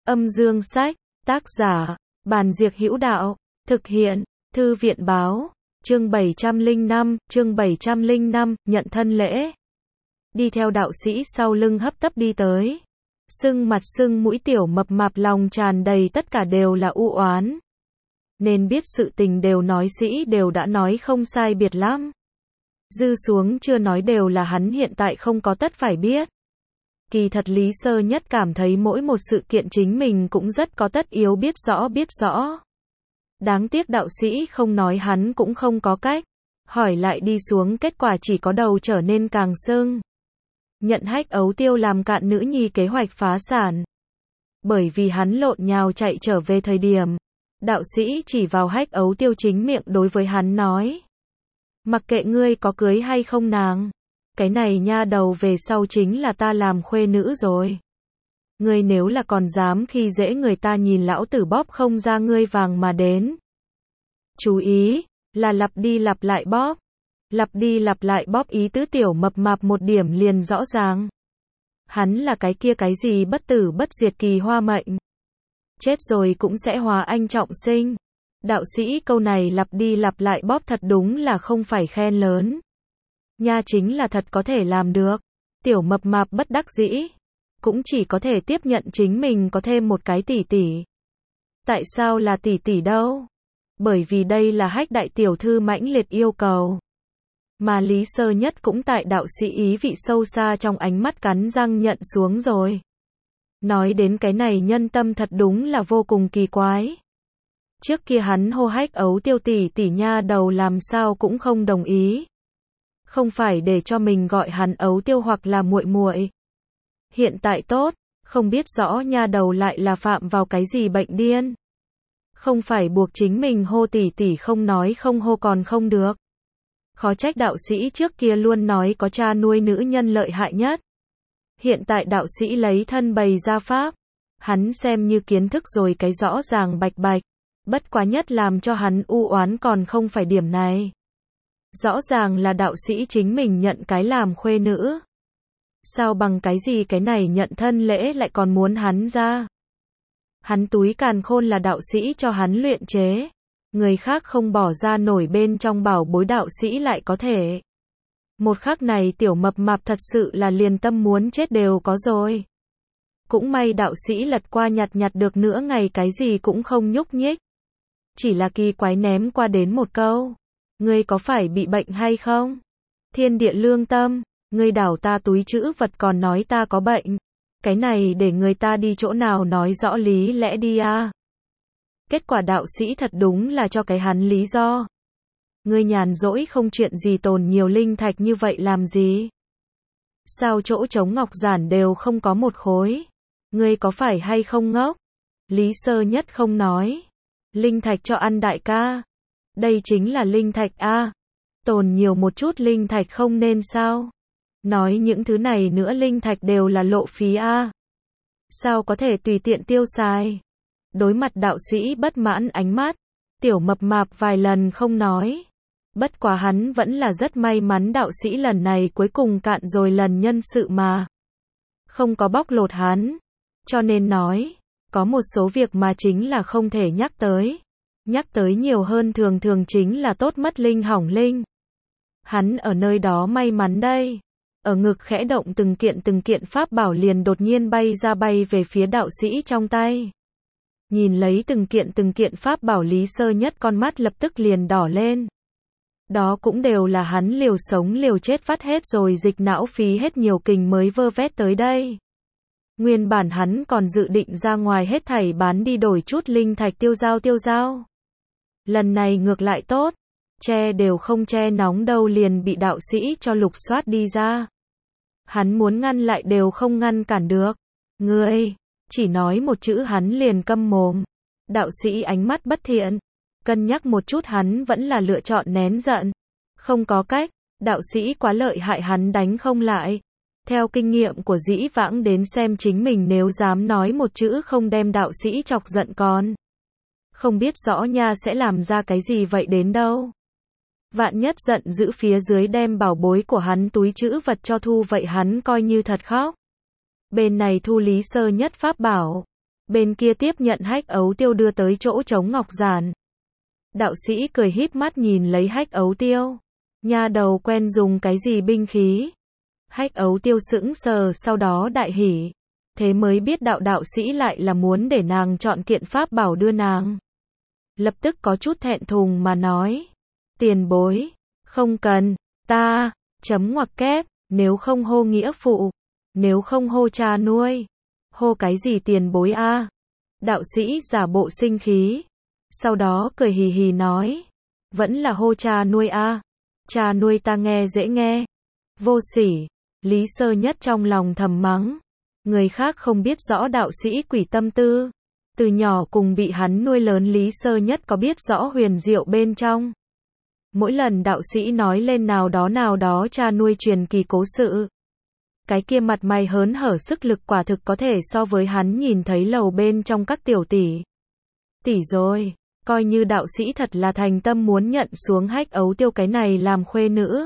Âm dương sách, tác giả, Bàn Diệc Hữu Đạo, thực hiện, Thư viện báo, chương 705, nhận thân lễ. Đi theo đạo sĩ sau lưng hấp tấp đi tới. Sưng mặt sưng mũi tiểu mập mạp lòng tràn đầy tất cả đều là u oán. Nên biết sự tình đều nói sĩ đều đã nói không sai biệt lắm. Dư xuống chưa nói đều là hắn hiện tại không có tất phải biết. Kỳ thật Lý Sơ Nhất cảm thấy mỗi một sự kiện chính mình cũng rất có tất yếu biết rõ. Đáng tiếc đạo sĩ không nói hắn cũng không có cách. Hỏi lại đi xuống kết quả chỉ có đầu trở nên càng sưng. Nhận Hách Ấu Tiêu làm cạn nữ nhi kế hoạch phá sản. Bởi vì hắn lộn nhào chạy trở về thời điểm. Đạo sĩ chỉ vào Hách Ấu Tiêu chính miệng đối với hắn nói. Mặc kệ ngươi có cưới hay không nàng. Cái này nha đầu về sau chính là ta làm khuê nữ rồi. Ngươi nếu là còn dám khi dễ người ta nhìn lão tử bóp không ra ngươi vàng mà đến. Chú ý, là lặp đi lặp lại bóp. Lặp đi lặp lại bóp ý tứ tiểu mập mạp một điểm liền rõ ràng. Hắn là cái kia cái gì bất tử bất diệt kỳ hoa mệnh. Chết rồi cũng sẽ hóa anh trọng sinh. Đạo sĩ câu này lặp đi lặp lại bóp thật đúng là không phải khen lớn. Nha chính là thật có thể làm được. Tiểu mập mạp bất đắc dĩ. Cũng chỉ có thể tiếp nhận chính mình có thêm một cái tỷ tỷ. Tại sao là tỷ tỷ đâu? Bởi vì đây là Hách đại tiểu thư mãnh liệt yêu cầu. Mà Lý Sơ Nhất cũng tại đạo sĩ ý vị sâu xa trong ánh mắt cắn răng nhận xuống rồi. Nói đến cái này nhân tâm thật đúng là vô cùng kỳ quái. Trước kia hắn hô Hách Ấu Tiêu tỷ tỷ nha đầu làm sao cũng không đồng ý. Không phải để cho mình gọi hắn Ấu Tiêu hoặc là muội muội. Hiện tại tốt, không biết rõ nha đầu lại là phạm vào cái gì bệnh điên. Không phải buộc chính mình hô tỷ tỷ không nói không hô còn không được. Khó trách đạo sĩ trước kia luôn nói có cha nuôi nữ nhân lợi hại nhất. Hiện tại đạo sĩ lấy thân bày ra pháp. Hắn xem như kiến thức rồi cái rõ ràng bạch bạch. Bất quá nhất làm cho hắn u oán còn không phải điểm này. Rõ ràng là đạo sĩ chính mình nhận cái làm khuê nữ. Sao bằng cái gì cái này nhận thân lễ lại còn muốn hắn ra. Hắn túi càn khôn là đạo sĩ cho hắn luyện chế. Người khác không bỏ ra nổi bên trong bảo bối đạo sĩ lại có thể. Một khắc này tiểu mập mạp thật sự là liền tâm muốn chết đều có rồi. Cũng may đạo sĩ lật qua nhặt được nữa ngày cái gì cũng không nhúc nhích. Chỉ là kỳ quái ném qua đến một câu. Ngươi có phải bị bệnh hay không? Thiên địa lương tâm, ngươi đảo ta túi trữ vật còn nói ta có bệnh. Cái này để người ta đi chỗ nào nói rõ lý lẽ đi à. Kết quả đạo sĩ thật đúng là cho cái hắn lý do. Ngươi nhàn rỗi không chuyện gì tồn nhiều linh thạch như vậy làm gì? Sao chỗ trống ngọc giản đều không có một khối? Ngươi có phải hay không ngốc? Lý Sơ Nhất không nói. Linh thạch cho ăn đại ca. Đây chính là linh thạch a. Tồn nhiều một chút linh thạch không nên sao? Nói những thứ này nữa linh thạch đều là lộ phí a. Sao có thể tùy tiện tiêu xài? Đối mặt đạo sĩ bất mãn ánh mắt, tiểu mập mạp vài lần không nói. Bất quá hắn vẫn là rất may mắn đạo sĩ lần này cuối cùng cạn rồi lần nhân sự mà. Không có bóc lột hắn. Cho nên nói, có một số việc mà chính là không thể nhắc tới. Nhắc tới nhiều hơn thường chính là tốt mất linh hỏng linh. Hắn ở nơi đó may mắn đây. Ở ngực khẽ động từng kiện pháp bảo liền đột nhiên bay về phía đạo sĩ trong tay. Nhìn lấy từng kiện pháp bảo Lý Sơ Nhất con mắt lập tức liền đỏ lên. Đó cũng đều là hắn liều sống liều chết vắt hết rồi dịch não phí hết nhiều kình mới vơ vét tới đây. Nguyên bản hắn còn dự định ra ngoài hết thảy bán đi đổi chút linh thạch tiêu dao. Lần này ngược lại tốt. Che đều không che nóng đâu liền bị đạo sĩ cho lục soát đi ra. Hắn muốn ngăn lại đều không ngăn cản được. Ngươi, chỉ nói một chữ hắn liền câm mồm. Đạo sĩ ánh mắt bất thiện. Cân nhắc một chút hắn vẫn là lựa chọn nén giận. Không có cách, đạo sĩ quá lợi hại hắn đánh không lại. Theo kinh nghiệm của dĩ vãng đến xem chính mình nếu dám nói một chữ không đem đạo sĩ chọc giận con. Không biết rõ nha sẽ làm ra cái gì vậy đến đâu. Vạn nhất giận dữ phía dưới đem bảo bối của hắn túi trữ vật cho thu vậy hắn coi như thật khóc. Bên này thu Lý Sơ Nhất pháp bảo. Bên kia tiếp nhận Hách Ấu Tiêu đưa tới chỗ trống ngọc giản. Đạo sĩ cười híp mắt nhìn lấy Hách Ấu Tiêu. Nha đầu quen dùng cái gì binh khí? Hách Ấu Tiêu sững sờ sau đó đại hỉ. Thế mới biết đạo sĩ lại là muốn để nàng chọn kiện pháp bảo đưa nàng. Lập tức có chút thẹn thùng mà nói. Tiền bối. Không cần. Ta. Chấm ngoặc kép. Nếu không hô nghĩa phụ. Nếu không hô cha nuôi. Hô cái gì tiền bối a? Đạo sĩ giả bộ sinh khí. Sau đó cười hì hì nói. Vẫn là hô cha nuôi a. Cha nuôi ta nghe dễ nghe. Vô sỉ. Lý Sơ Nhất trong lòng thầm mắng. Người khác không biết rõ đạo sĩ quỷ tâm tư. Từ nhỏ cùng bị hắn nuôi lớn Lý Sơ Nhất có biết rõ huyền diệu bên trong. Mỗi lần đạo sĩ nói lên nào đó cha nuôi truyền kỳ cố sự. Cái kia mặt mày hớn hở sức lực quả thực có thể so với hắn nhìn thấy lầu bên trong các tiểu tỷ. Tỷ rồi, coi như đạo sĩ thật là thành tâm muốn nhận xuống Hách Ấu Tiêu cái này làm khuê nữ.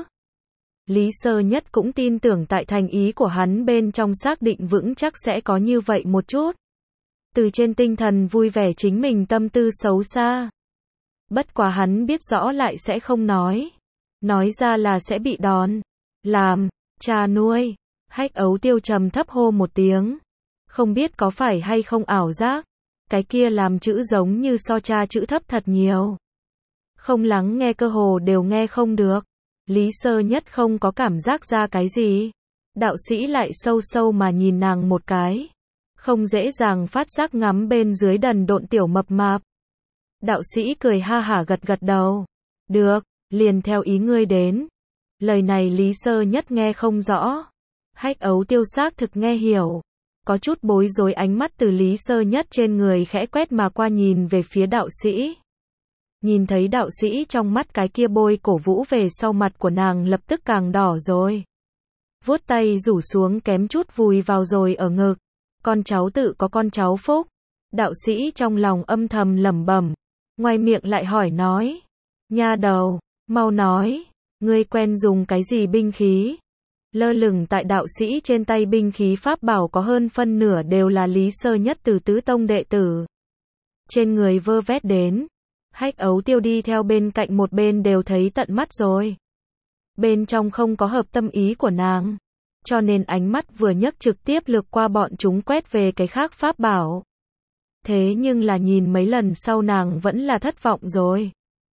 Lý Sơ Nhất cũng tin tưởng tại thành ý của hắn bên trong xác định vững chắc sẽ có như vậy một chút. Từ trên tinh thần vui vẻ chính mình tâm tư xấu xa. Bất quá hắn biết rõ lại sẽ không nói. Nói ra là sẽ bị đòn. Làm, cha nuôi. Hách Ấu Tiêu trầm thấp hô một tiếng. Không biết có phải hay không ảo giác. Cái kia làm chữ giống như so cha chữ thấp thật nhiều. Không lắng nghe cơ hồ đều nghe không được. Lý Sơ Nhất không có cảm giác ra cái gì. Đạo sĩ lại sâu sâu mà nhìn nàng một cái. Không dễ dàng phát giác ngắm bên dưới đần độn tiểu mập mạp. Đạo sĩ cười ha hả gật gật đầu. Được, liền theo ý ngươi đến. Lời này Lý Sơ Nhất nghe không rõ. Hách Ấu Tiêu xác thực nghe hiểu. Có chút bối rối ánh mắt từ Lý Sơ Nhất trên người khẽ quét mà qua nhìn về phía đạo sĩ. Nhìn thấy đạo sĩ trong mắt cái kia bôi cổ vũ về sau mặt của nàng lập tức càng đỏ rồi. Vuốt tay rủ xuống kém chút vùi vào rồi ở ngực. Con cháu tự có con cháu phúc. Đạo sĩ trong lòng âm thầm lẩm bẩm. Ngoài miệng lại hỏi nói. Nha đầu, mau nói. Ngươi quen dùng cái gì binh khí? Lơ lửng tại đạo sĩ trên tay binh khí pháp bảo có hơn phân nửa đều là Lý Sơ Nhất từ tứ tông đệ tử. Trên người vơ vét đến. Hách Ấu Tiêu đi theo bên cạnh một bên đều thấy tận mắt rồi. Bên trong không có hợp tâm ý của nàng. Cho nên ánh mắt vừa nhấc trực tiếp lược qua bọn chúng quét về cái khác pháp bảo. Thế nhưng là nhìn mấy lần sau nàng vẫn là thất vọng rồi.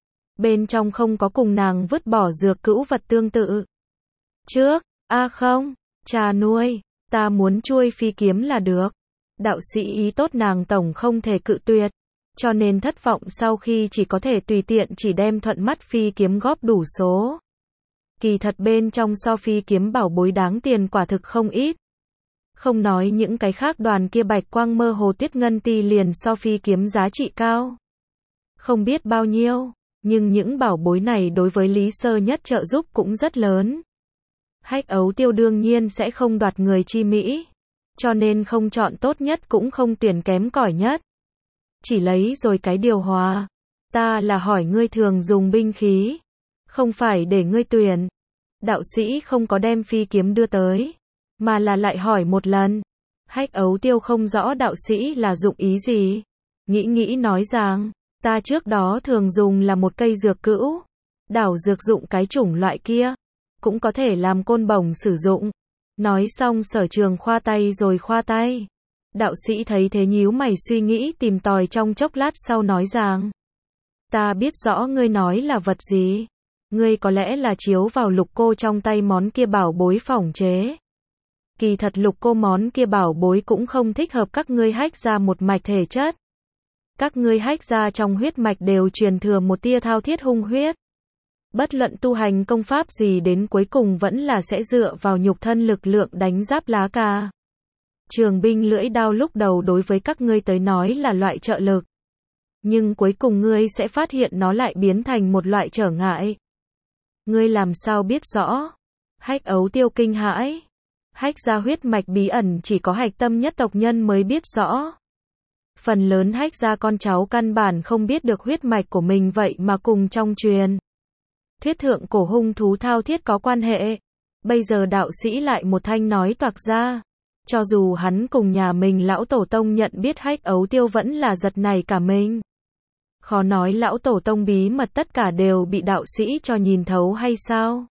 Bên trong không có cùng nàng vứt bỏ dược cữu vật tương tự. Trước, không, cha nuôi, ta muốn chuôi phi kiếm là được. Đạo sĩ ý tốt nàng tổng không thể cự tuyệt. Cho nên thất vọng sau khi chỉ có thể tùy tiện chỉ đem thuận mắt phi kiếm góp đủ số. Kỳ thật bên trong so phi kiếm bảo bối đáng tiền quả thực không ít. Không nói những cái khác đoàn kia bạch quang mơ hồ tiết ngân ti liền so phi kiếm giá trị cao. Không biết bao nhiêu, nhưng những bảo bối này đối với Lý Sơ Nhất trợ giúp cũng rất lớn. Hách Ấu Tiêu đương nhiên sẽ không đoạt người chi mỹ. Cho nên không chọn tốt nhất cũng không tuyển kém cỏi nhất. Chỉ lấy rồi cái điều hòa. Ta là hỏi ngươi thường dùng binh khí. Không phải để ngươi tuyển. Đạo sĩ không có đem phi kiếm đưa tới. Mà là lại hỏi một lần. Hách Ấu Tiêu không rõ đạo sĩ là dụng ý gì. Nghĩ nói rằng. Ta trước đó thường dùng là một cây dược cữu. Đảo dược dụng cái chủng loại kia. Cũng có thể làm côn bổng sử dụng. Nói xong Sở Trường khoa tay rồi khoa tay. Đạo sĩ thấy thế nhíu mày suy nghĩ tìm tòi trong chốc lát sau nói rằng. Ta biết rõ ngươi nói là vật gì. Ngươi có lẽ là chiếu vào Lục cô trong tay món kia bảo bối phỏng chế. Kỳ thật Lục cô món kia bảo bối cũng không thích hợp các ngươi Hách ra một mạch thể chất. Các ngươi Hách ra trong huyết mạch đều truyền thừa một tia thao thiết hung huyết. Bất luận tu hành công pháp gì đến cuối cùng vẫn là sẽ dựa vào nhục thân lực lượng đánh giáp lá cà. Trường binh lưỡi đao lúc đầu đối với các ngươi tới nói là loại trợ lực. Nhưng cuối cùng ngươi sẽ phát hiện nó lại biến thành một loại trở ngại. Ngươi làm sao biết rõ? Hách Ấu Tiêu kinh hãi. Hách ra huyết mạch bí ẩn chỉ có hạch tâm nhất tộc nhân mới biết rõ. Phần lớn Hách ra con cháu căn bản không biết được huyết mạch của mình vậy mà cùng trong truyền thuyết thượng cổ hung thú thao thiết có quan hệ. Bây giờ đạo sĩ lại một thanh nói toạc ra. Cho dù hắn cùng nhà mình lão tổ tông nhận biết Hách Ấu Tiêu vẫn là giật nảy cả mình. Khó nói lão tổ tông bí mật tất cả đều bị đạo sĩ cho nhìn thấu hay sao?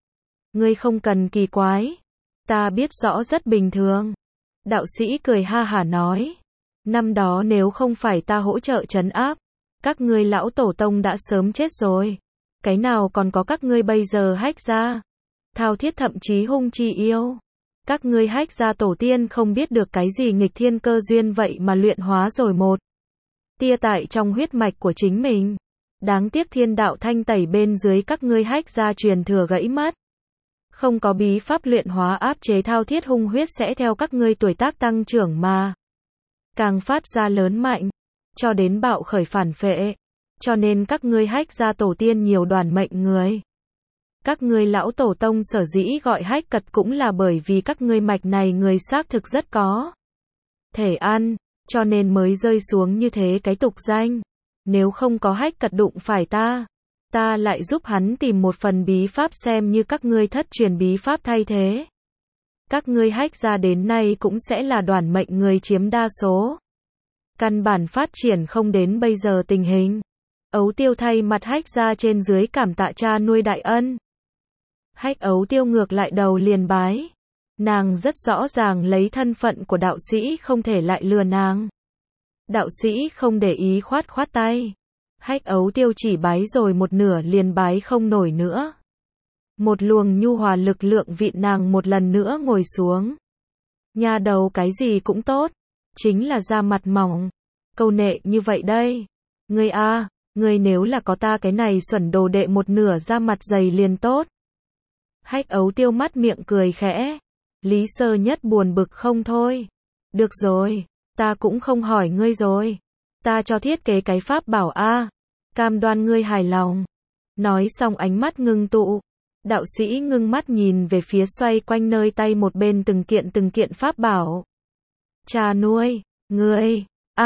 Ngươi không cần kỳ quái. Ta biết rõ rất bình thường. Đạo sĩ cười ha hả nói. Năm đó nếu không phải ta hỗ trợ trấn áp, các ngươi lão tổ tông đã sớm chết rồi. Cái nào còn có các ngươi bây giờ Hách gia? Thao Thiết thậm chí hung chi yêu. Các ngươi Hách gia tổ tiên không biết được cái gì nghịch thiên cơ duyên vậy mà luyện hóa rồi một tia tại trong huyết mạch của chính mình. Đáng tiếc thiên đạo thanh tẩy bên dưới các ngươi Hách gia truyền thừa gãy mất. Không có bí pháp luyện hóa áp chế thao thiết hung huyết sẽ theo các ngươi tuổi tác tăng trưởng mà càng phát ra lớn mạnh, cho đến bạo khởi phản phệ. Cho nên các ngươi Hách gia tổ tiên nhiều đoàn mệnh người. Các ngươi lão tổ tông sở dĩ gọi Hách Cật cũng là bởi vì các ngươi mạch này người xác thực rất có thể ăn, cho nên mới rơi xuống như thế cái tục danh. Nếu không có Hách Cật đụng phải ta lại giúp hắn tìm một phần bí pháp xem như các ngươi thất truyền bí pháp thay thế. Các ngươi Hách gia đến nay cũng sẽ là đoàn mệnh người chiếm đa số. Căn bản phát triển không đến bây giờ tình hình. Ấu Tiêu thay mặt Hách gia trên dưới cảm tạ cha nuôi đại ân. Hách Ấu Tiêu ngược lại đầu liền bái. Nàng rất rõ ràng lấy thân phận của đạo sĩ không thể lại lừa nàng. Đạo sĩ không để ý khoát khoát tay. Hách Ấu Tiêu chỉ bái rồi một nửa liền bái không nổi nữa. Một luồng nhu hòa lực lượng vịn nàng một lần nữa ngồi xuống. Nhà đầu cái gì cũng tốt, chính là da mặt mỏng, câu nệ như vậy đây. Ngươi a, ngươi nếu là có ta cái này xuẩn đồ đệ một nửa da mặt dày liền tốt. Hách Ấu Tiêu mắt miệng cười khẽ. Lý Sơ Nhất buồn bực không thôi. Được rồi, ta cũng không hỏi ngươi rồi. Ta cho thiết kế cái pháp bảo a, cam đoan ngươi hài lòng. Nói xong ánh mắt ngưng tụ. Đạo sĩ ngưng mắt nhìn về phía xoay quanh nơi tay một bên từng kiện pháp bảo. Cha nuôi, ngươi,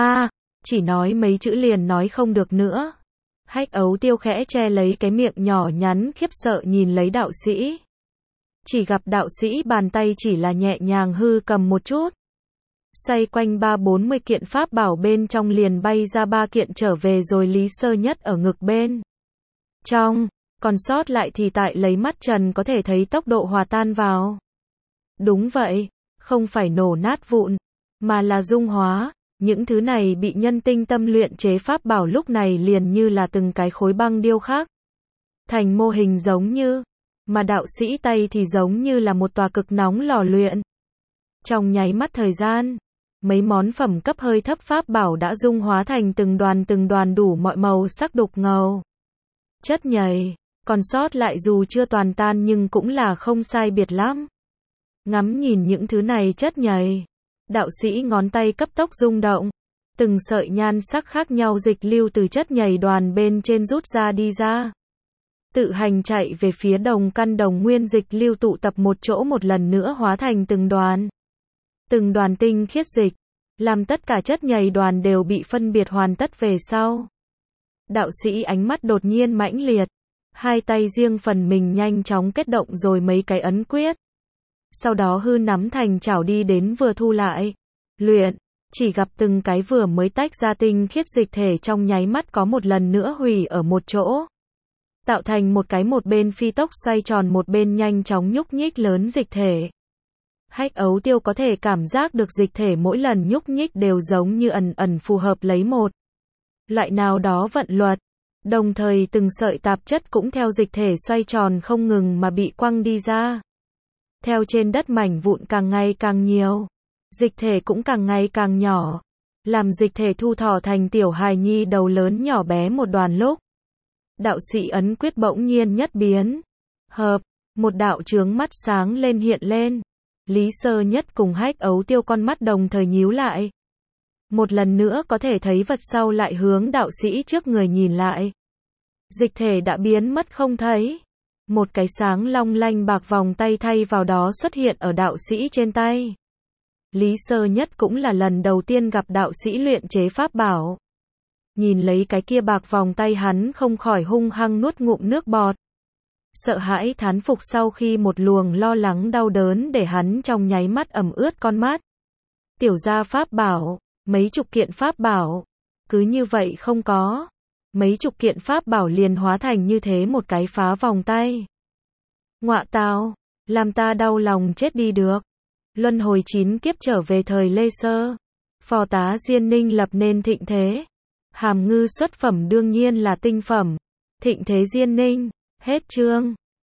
chỉ nói mấy chữ liền nói không được nữa. Hách Ấu Tiêu khẽ che lấy cái miệng nhỏ nhắn khiếp sợ nhìn lấy đạo sĩ. Chỉ gặp đạo sĩ bàn tay chỉ là nhẹ nhàng hư cầm một chút. Xoay quanh 30-40 kiện pháp bảo bên trong liền bay ra 3 kiện trở về rồi Lý Sơ Nhất ở ngực bên trong, còn sót lại thì tại lấy mắt trần có thể thấy tốc độ hòa tan vào. Đúng vậy, không phải nổ nát vụn, mà là dung hóa. Những thứ này bị nhân tinh tâm luyện chế pháp bảo lúc này liền như là từng cái khối băng điêu khắc thành mô hình giống như, mà đạo sĩ tay thì giống như là một tòa cực nóng lò luyện. Trong nháy mắt thời gian, mấy món phẩm cấp hơi thấp pháp bảo đã dung hóa thành từng đoàn đủ mọi màu sắc đục ngầu. Chất nhầy, còn sót lại dù chưa toàn tan nhưng cũng là không sai biệt lắm. Ngắm nhìn những thứ này chất nhầy, đạo sĩ ngón tay cấp tốc rung động. Từng sợi nhan sắc khác nhau dịch lưu từ chất nhầy đoàn bên trên rút ra đi ra. Tự hành chạy về phía đồng căn đồng nguyên dịch lưu tụ tập một chỗ một lần nữa hóa thành từng đoàn. Từng đoàn tinh khiết dịch, làm tất cả chất nhầy đoàn đều bị phân biệt hoàn tất về sau. Đạo sĩ ánh mắt đột nhiên mãnh liệt, hai tay riêng phần mình nhanh chóng kết động rồi mấy cái ấn quyết. Sau đó hư nắm thành chảo đi đến vừa thu lại. Luyện, chỉ gặp từng cái vừa mới tách ra tinh khiết dịch thể trong nháy mắt có một lần nữa hủy ở một chỗ. Tạo thành một cái một bên phi tốc xoay tròn một bên nhanh chóng nhúc nhích lớn dịch thể. Hách Ấu Tiêu có thể cảm giác được dịch thể mỗi lần nhúc nhích đều giống như ẩn phù hợp lấy một loại nào đó vận luật. Đồng thời từng sợi tạp chất cũng theo dịch thể xoay tròn không ngừng mà bị quăng đi ra. Theo trên đất mảnh vụn càng ngày càng nhiều, dịch thể cũng càng ngày càng nhỏ, làm dịch thể thu thọ thành tiểu hài nhi đầu lớn nhỏ bé một đoàn lúc. Đạo sĩ ấn quyết bỗng nhiên nhất biến. Hợp, một đạo chướng mắt sáng lên hiện lên. Lý Sơ Nhất cùng Hách Ấu Tiêu con mắt đồng thời nhíu lại. Một lần nữa có thể thấy vật sau lại hướng đạo sĩ trước người nhìn lại. Dịch thể đã biến mất không thấy. Một cái sáng long lanh bạc vòng tay thay vào đó xuất hiện ở đạo sĩ trên tay. Lý Sơ Nhất cũng là lần đầu tiên gặp đạo sĩ luyện chế pháp bảo. Nhìn lấy cái kia bạc vòng tay hắn không khỏi hung hăng nuốt ngụm nước bọt. Sợ hãi thán phục sau khi một luồng lo lắng đau đớn để hắn trong nháy mắt ẩm ướt con mắt. Tiểu gia pháp bảo, mấy chục kiện pháp bảo, cứ như vậy không có. Mấy chục kiện pháp bảo liền hóa thành như thế một cái phá vòng tay. Ngọa tào, làm ta đau lòng chết đi được. Luân hồi 9 kiếp trở về thời Lê Sơ. Phò tá Diên Ninh lập nên thịnh thế. Hàm ngư xuất phẩm đương nhiên là tinh phẩm. Thịnh thế Diên Ninh, hết chương.